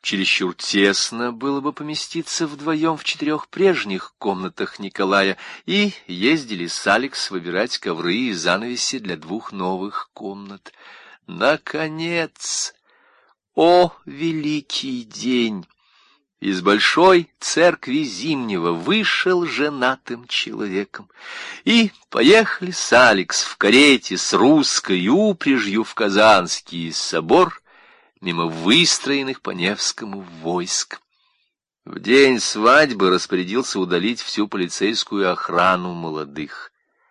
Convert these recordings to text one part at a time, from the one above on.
Чересчур тесно было бы поместиться вдвоем в 4 прежних комнатах Николая, и ездили с Алекс выбирать ковры и занавеси для 2 новых комнат. Наконец, о, великий день! Из большой церкви Зимнего вышел женатым человеком, и поехали с Алекс в карете с русской упряжью в Казанский собор, мимо выстроенных по Невскому войск. В день свадьбы распорядился удалить всю полицейскую охрану молодых.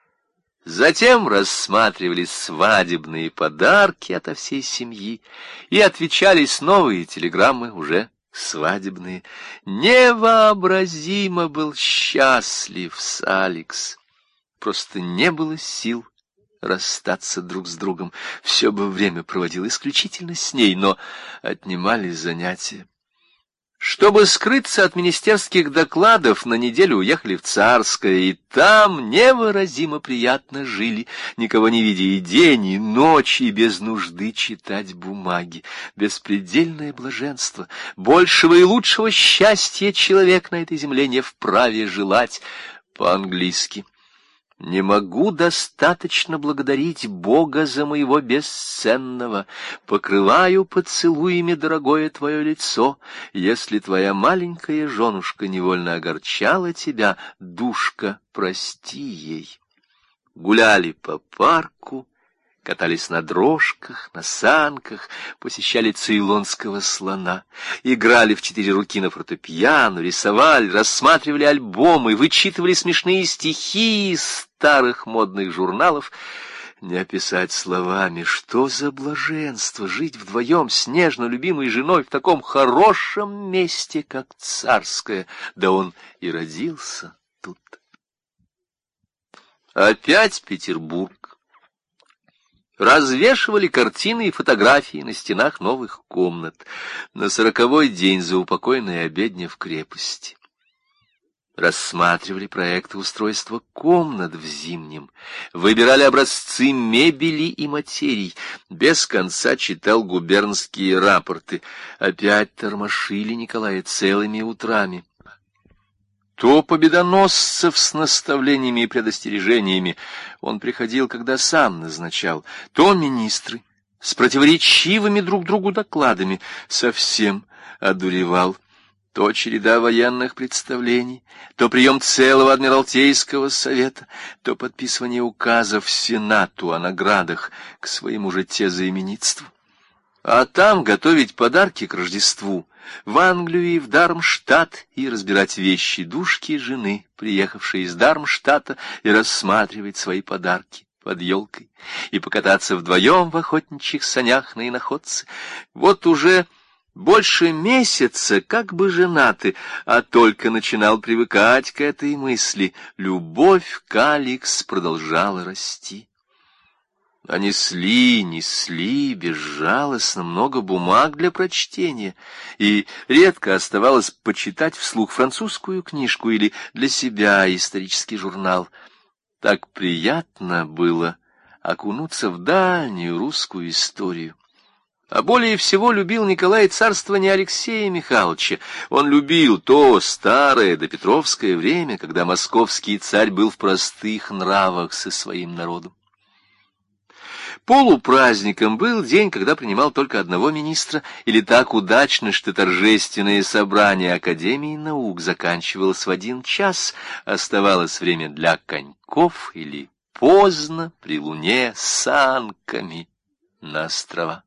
Затем рассматривались свадебные подарки ото всей семьи, и отвечались новые телеграммы, уже свадебные. Невообразимо был счастлив с Алекс. Просто не было сил расстаться друг с другом. Все бы время проводил исключительно с ней, но отнимали занятия. Чтобы скрыться от министерских докладов, на неделю уехали в Царское, и там невыразимо приятно жили, никого не видя и день, и ночь, и без нужды читать бумаги. Беспредельное блаженство, большего и лучшего счастья человек на этой земле не вправе желать. По-английски: «Не могу достаточно благодарить Бога за моего бесценного. Покрываю поцелуями дорогое твое лицо. Если твоя маленькая женушка невольно огорчала тебя, душка, прости ей». Гуляли по парку, катались на дрожках, на санках, посещали цейлонского слона, играли в 4 руки на фортепиано, рисовали, рассматривали альбомы, вычитывали смешные стихи из старых модных журналов. Не описать словами, что за блаженство жить вдвоем с нежно любимой женой в таком хорошем месте, как Царское, да он и родился тут. Опять Петербург. Развешивали картины и фотографии на стенах новых комнат. На 40-й день заупокойной обедня в крепости. Рассматривали проекты устройства комнат в Зимнем. Выбирали образцы мебели и материй. Без конца читал губернские рапорты. Опять тормошили Николая целыми утрами. То победоносцев с наставлениями и предостережениями он приходил, когда сам назначал, то министры с противоречивыми друг другу докладами совсем одуревал, то череда военных представлений, то прием целого Адмиралтейского совета, то подписывание указов Сенату о наградах к своему же тезаименитству. А там готовить подарки к Рождеству в Англию и в Дармштадт, и разбирать вещи душки жены, приехавшей из Дармштадта, и рассматривать свои подарки под елкой, и покататься вдвоем в охотничьих санях на иноходце. Вот уже больше месяца как бы женаты, а только начинал привыкать к этой мысли. Любовь к Алекс продолжала расти. А несли безжалостно много бумаг для прочтения, и редко оставалось почитать вслух французскую книжку или для себя исторический журнал. Так приятно было окунуться в дальнюю русскую историю. А более всего любил Николай царствование Алексея Михайловича. Он любил то старое допетровское время, когда московский царь был в простых нравах со своим народом. Полупраздником был день, когда принимал только одного министра, или так удачно, что торжественное собрание Академии наук заканчивалось в 1 час, оставалось время для коньков или поздно при луне с санками на острова.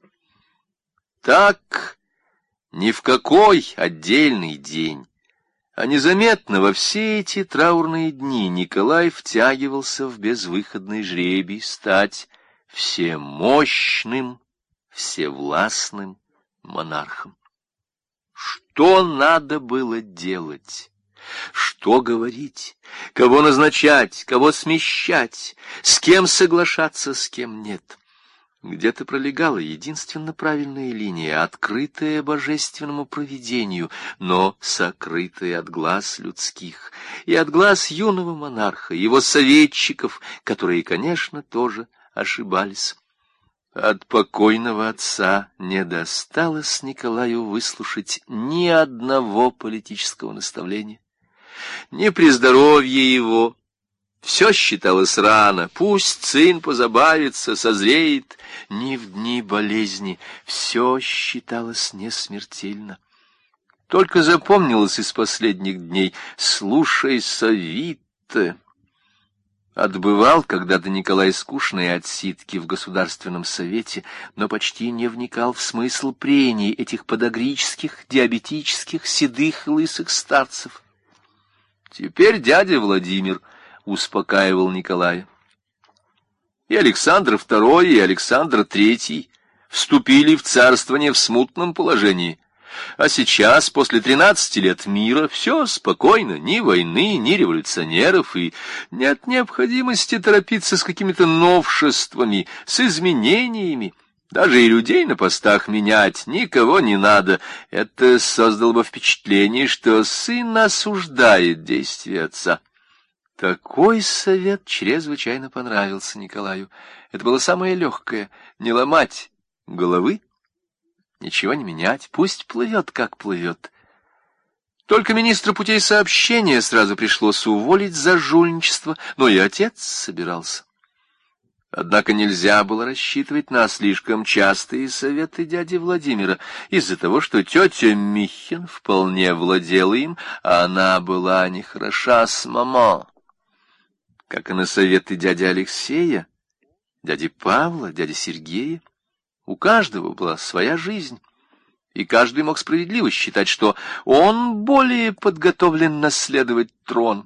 Так ни в какой отдельный день, а незаметно во все эти траурные дни Николай втягивался в безвыходный жребий стать всемощным, всевластным монархом. Что надо было делать? Что говорить? Кого назначать? Кого смещать? С кем соглашаться, с кем нет? Где-то пролегала единственно правильная линия, открытая божественному провидению, но сокрытая от глаз людских и от глаз юного монарха, его советчиков, которые, конечно, тоже ошибались. От покойного отца не досталось Николаю выслушать ни одного политического наставления. Ни при здоровье его. Все считалось рано, пусть сын позабавится, созреет. Ни в дни болезни все считалось несмертельно. Только запомнилось из последних дней: слушай совита. Отбывал когда-то Николай скучные отсидки в Государственном совете, но почти не вникал в смысл прений этих подагрических, диабетических, седых и лысых старцев. Теперь дядя Владимир успокаивал Николая. И Александр II, и Александр III вступили в царствование в смутном положении. А сейчас, после 13 лет мира, все спокойно, ни войны, ни революционеров, и нет необходимости торопиться с какими-то новшествами, с изменениями. Даже и людей на постах менять никого не надо. Это создало бы впечатление, что сын осуждает действия отца. Такой совет чрезвычайно понравился Николаю. Это было самое легкое — не ломать головы, ничего не менять, пусть плывет, как плывет. Только министра путей сообщения сразу пришлось уволить за жульничество, но и отец собирался. Однако нельзя было рассчитывать на слишком частые советы дяди Владимира, из-за того, что тетя Михин вполне владела им, а она была нехороша с мамо. Как и на советы дяди Алексея, дяди Павла, дяди Сергея. У каждого была своя жизнь, и каждый мог справедливо считать, что он более подготовлен наследовать трон.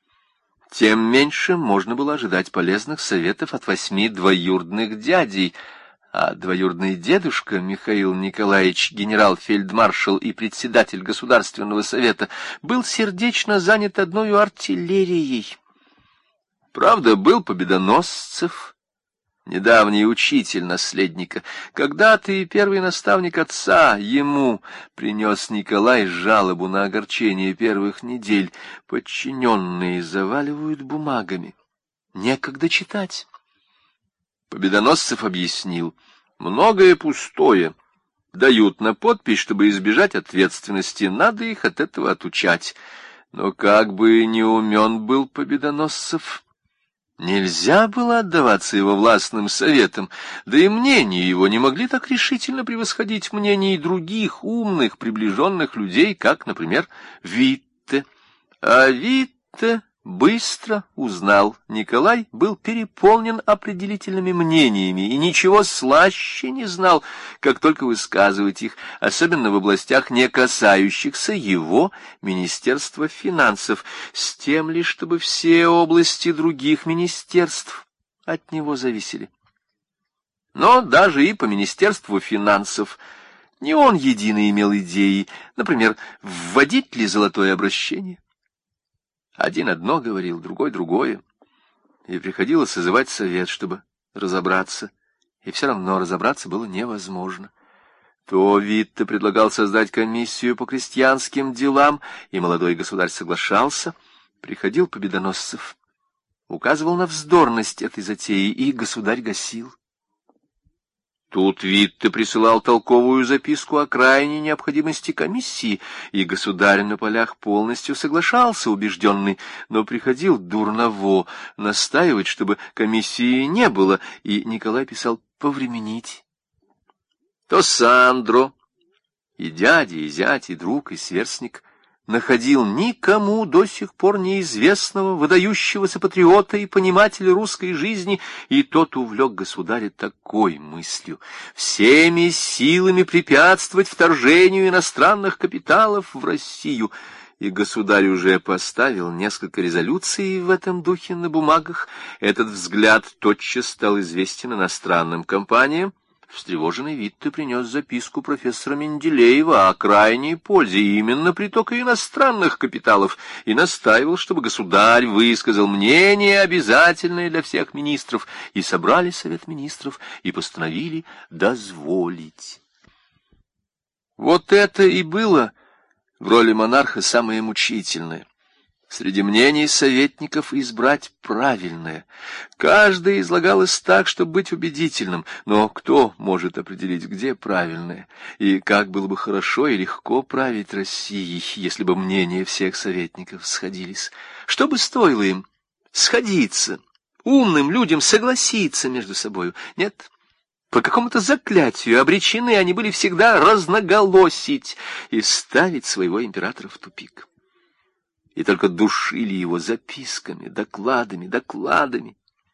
Тем меньше можно было ожидать полезных советов от 8 двоюродных дядей, а двоюродный дедушка Михаил Николаевич, генерал-фельдмаршал и председатель Государственного совета, был сердечно занят одной артиллерией. Правда, был Победоносцев, недавний учитель наследника. Когда-то и первый наставник отца ему принес Николай жалобу на огорчение первых недель. Подчиненные заваливают бумагами. Некогда читать. Победоносцев объяснил: многое пустое. Дают на подпись, чтобы избежать ответственности. Надо их от этого отучать. Но как бы не умен был Победоносцев, нельзя было отдаваться его властным советам, да и мнения его не могли так решительно превосходить мнений других умных, приближенных людей, как, например, Витте. А Витте быстро узнал: Николай был переполнен определительными мнениями и ничего слаще не знал, как только высказывать их, особенно в областях, не касающихся его Министерства финансов, с тем лишь, чтобы все области других министерств от него зависели. Но даже и по Министерству финансов не он единый имел идеи, например, вводить ли золотое обращение. Один одно говорил, другой другое, и приходилось созывать совет, чтобы разобраться, и все равно разобраться было невозможно. То Витте предлагал создать комиссию по крестьянским делам, и молодой государь соглашался. Приходил Победоносцев, указывал на вздорность этой затеи, и государь гасил. Тут Витте присылал толковую записку о крайней необходимости комиссии, и государь на полях полностью соглашался, убежденный, но приходил Дурново настаивать, чтобы комиссии не было, и Николай писал повременить. То Сандро, и дядя, и зять, и друг, и сверстник, находил никому до сих пор неизвестного, выдающегося патриота и понимателя русской жизни, и тот увлек государя такой мыслью: всеми силами препятствовать вторжению иностранных капиталов в Россию. И государь уже поставил несколько резолюций в этом духе на бумагах. Этот взгляд тотчас стал известен иностранным компаниям. Встревоженный Витте принес записку профессора Менделеева о крайней пользе именно притока иностранных капиталов и настаивал, чтобы государь высказал мнение, обязательное для всех министров, и собрали совет министров и постановили дозволить. Вот это и было в роли монарха самое мучительное. Среди мнений советников избрать правильное. Каждое излагалось так, чтобы быть убедительным, но кто может определить, где правильное? И как было бы хорошо и легко править Россией, если бы мнения всех советников сходились? Что бы стоило им сходиться, умным людям согласиться между собою? Нет. По какому-то заклятию обречены они были всегда разноголосить и ставить своего императора в тупик. И только душили его записками, докладами.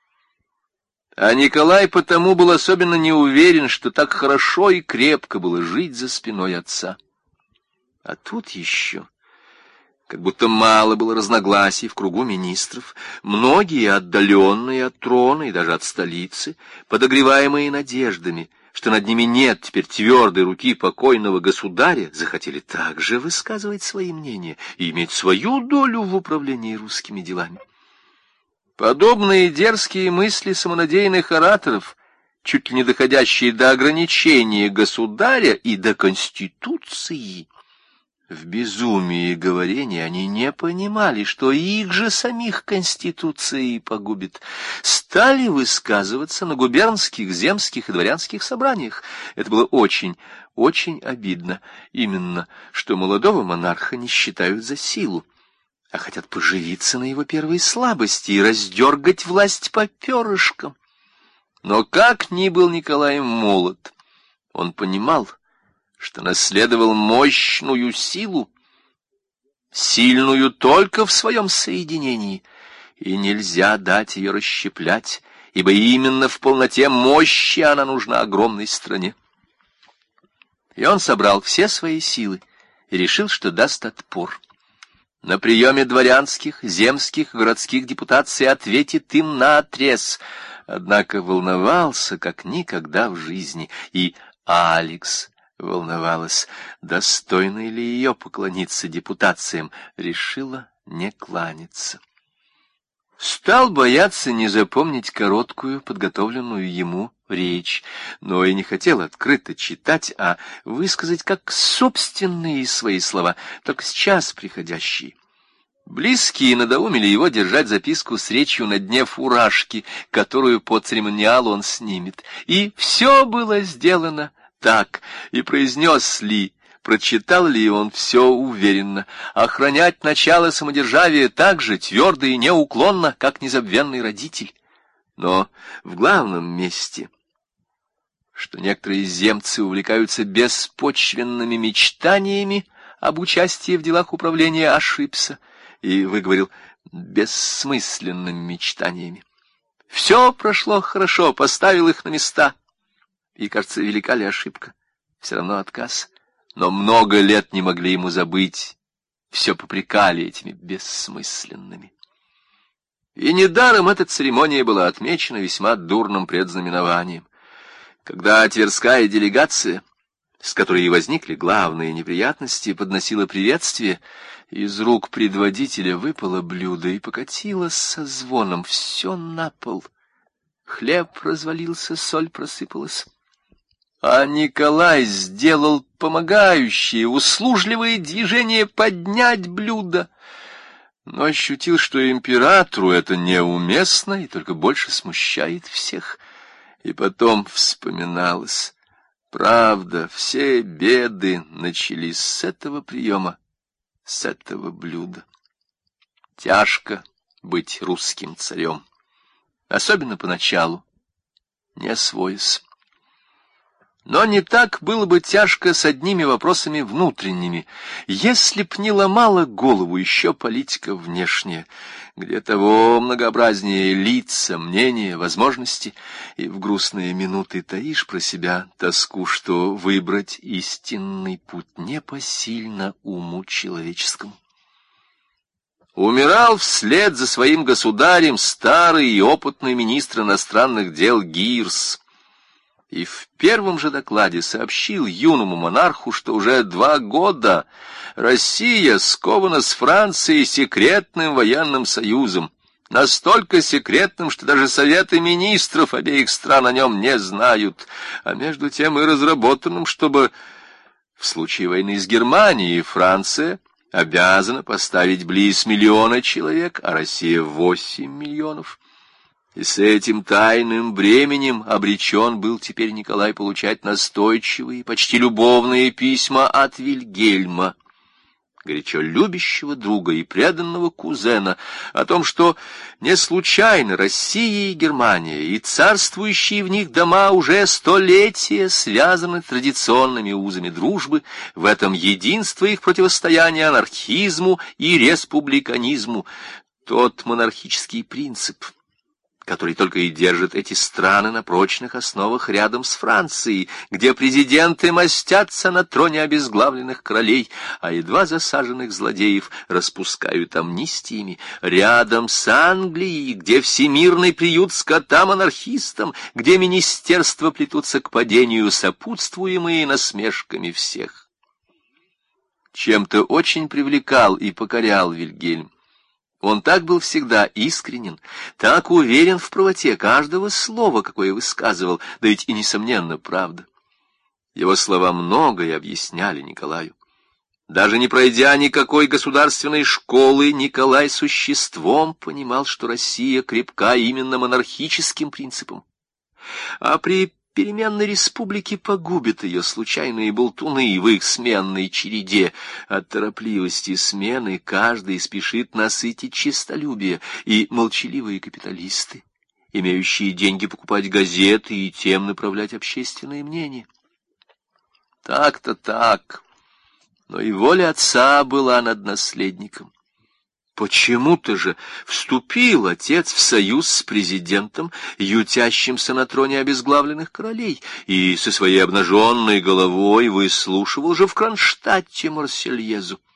А Николай потому был особенно не уверен, что так хорошо и крепко было жить за спиной отца. А тут еще, как будто мало было разногласий в кругу министров, многие, отдаленные от трона и даже от столицы, подогреваемые надеждами, что над ними нет теперь твердой руки покойного государя, захотели также высказывать свои мнения и иметь свою долю в управлении русскими делами. Подобные дерзкие мысли самонадеянных ораторов, чуть ли не доходящие до ограничения государя и до Конституции, в безумии говорения они не понимали, что их же самих Конституцией погубит, стали высказываться на губернских, земских и дворянских собраниях. Это было очень, очень обидно. Именно, что молодого монарха не считают за силу, а хотят поживиться на его первой слабости и раздергать власть по перышкам. Но как ни был Николай молод, он понимал, что наследовал мощную силу, сильную только в своем соединении, и нельзя дать ее расщеплять, ибо именно в полноте мощи она нужна огромной стране. И он собрал все свои силы и решил, что даст отпор. На приеме дворянских, земских, городских депутаций ответит им наотрез, однако волновался, как никогда в жизни, и Алекс волновалась, достойно ли ее поклониться депутациям, решила не кланяться. Стал бояться не запомнить короткую, подготовленную ему речь, но и не хотел открыто читать, а высказать как собственные свои слова, только сейчас приходящие. Близкие надоумили его держать записку с речью на дне фуражки, которую по церемониалу он снимет. И все было сделано так, и произнес ли, прочитал ли он все уверенно, охранять начало самодержавия так же твердо и неуклонно, как незабвенный родитель. Но в главном месте, что некоторые земцы увлекаются беспочвенными мечтаниями об участии в делах управления, ошибся и выговорил бессмысленными мечтаниями. Все прошло хорошо, поставил их на места. И, кажется, велика ли ошибка? Все равно отказ. Но много лет не могли ему забыть. Все попрекали этими бессмысленными. И недаром эта церемония была отмечена весьма дурным предзнаменованием. Когда Тверская делегация, с которой и возникли главные неприятности, подносила приветствие, из рук предводителя выпало блюдо и покатилось со звоном все на пол. Хлеб развалился, соль просыпалась. А Николай сделал помогающие, услужливые движения поднять блюдо, но ощутил, что императору это неуместно и только больше смущает всех. И потом вспоминалось: правда, все беды начались с этого приема, с этого блюда. Тяжко быть русским царем, особенно поначалу, не освоясь. Но не так было бы тяжко с одними вопросами внутренними, если б не ломала голову еще политика внешняя, где того многообразнее лица, мнения, возможности, и в грустные минуты таишь про себя тоску, что выбрать истинный путь непосильно уму человеческому. Умирал вслед за своим государем старый и опытный министр иностранных дел Гирс, и в первом же докладе сообщил юному монарху, что уже 2 года Россия скована с Францией секретным военным союзом, настолько секретным, что даже советы министров обеих стран о нем не знают, а между тем и разработанным, чтобы в случае войны с Германией Франция обязана поставить близ 1 миллиона человек, а Россия 8 миллионов. И с этим тайным бременем обречен был теперь Николай получать настойчивые, почти любовные письма от Вильгельма, горячо любящего друга и преданного кузена, о том, что не случайно Россия и Германия и царствующие в них дома уже столетия связаны традиционными узами дружбы, в этом единство их противостояния анархизму и республиканизму, тот монархический принцип, который только и держит эти страны на прочных основах рядом с Францией, где президенты мастятся на троне обезглавленных королей, а едва засаженных злодеев распускают амнистиями, рядом с Англией, где всемирный приют скотам-анархистам, где министерства плетутся к падению, сопутствуемые насмешками всех. Чем-то очень привлекал и покорял Вильгельм. Он так был всегда искренен, так уверен в правоте каждого слова, какое высказывал, да ведь и, несомненно, правда. Его слова многое объясняли Николаю. Даже не пройдя никакой государственной школы, Николай существом понимал, что Россия крепка именно монархическим принципом. А при переменной республике погубят ее случайные болтуны в их сменной череде. От торопливости смены каждый спешит насытить честолюбие, и молчаливые капиталисты, имеющие деньги покупать газеты и тем направлять общественное мнение. Так-то так, но и воля отца была над наследником. Почему-то же вступил отец в союз с президентом, ютящимся на троне обезглавленных королей, и со своей обнаженной головой выслушивал же в Кронштадте Марсельезу.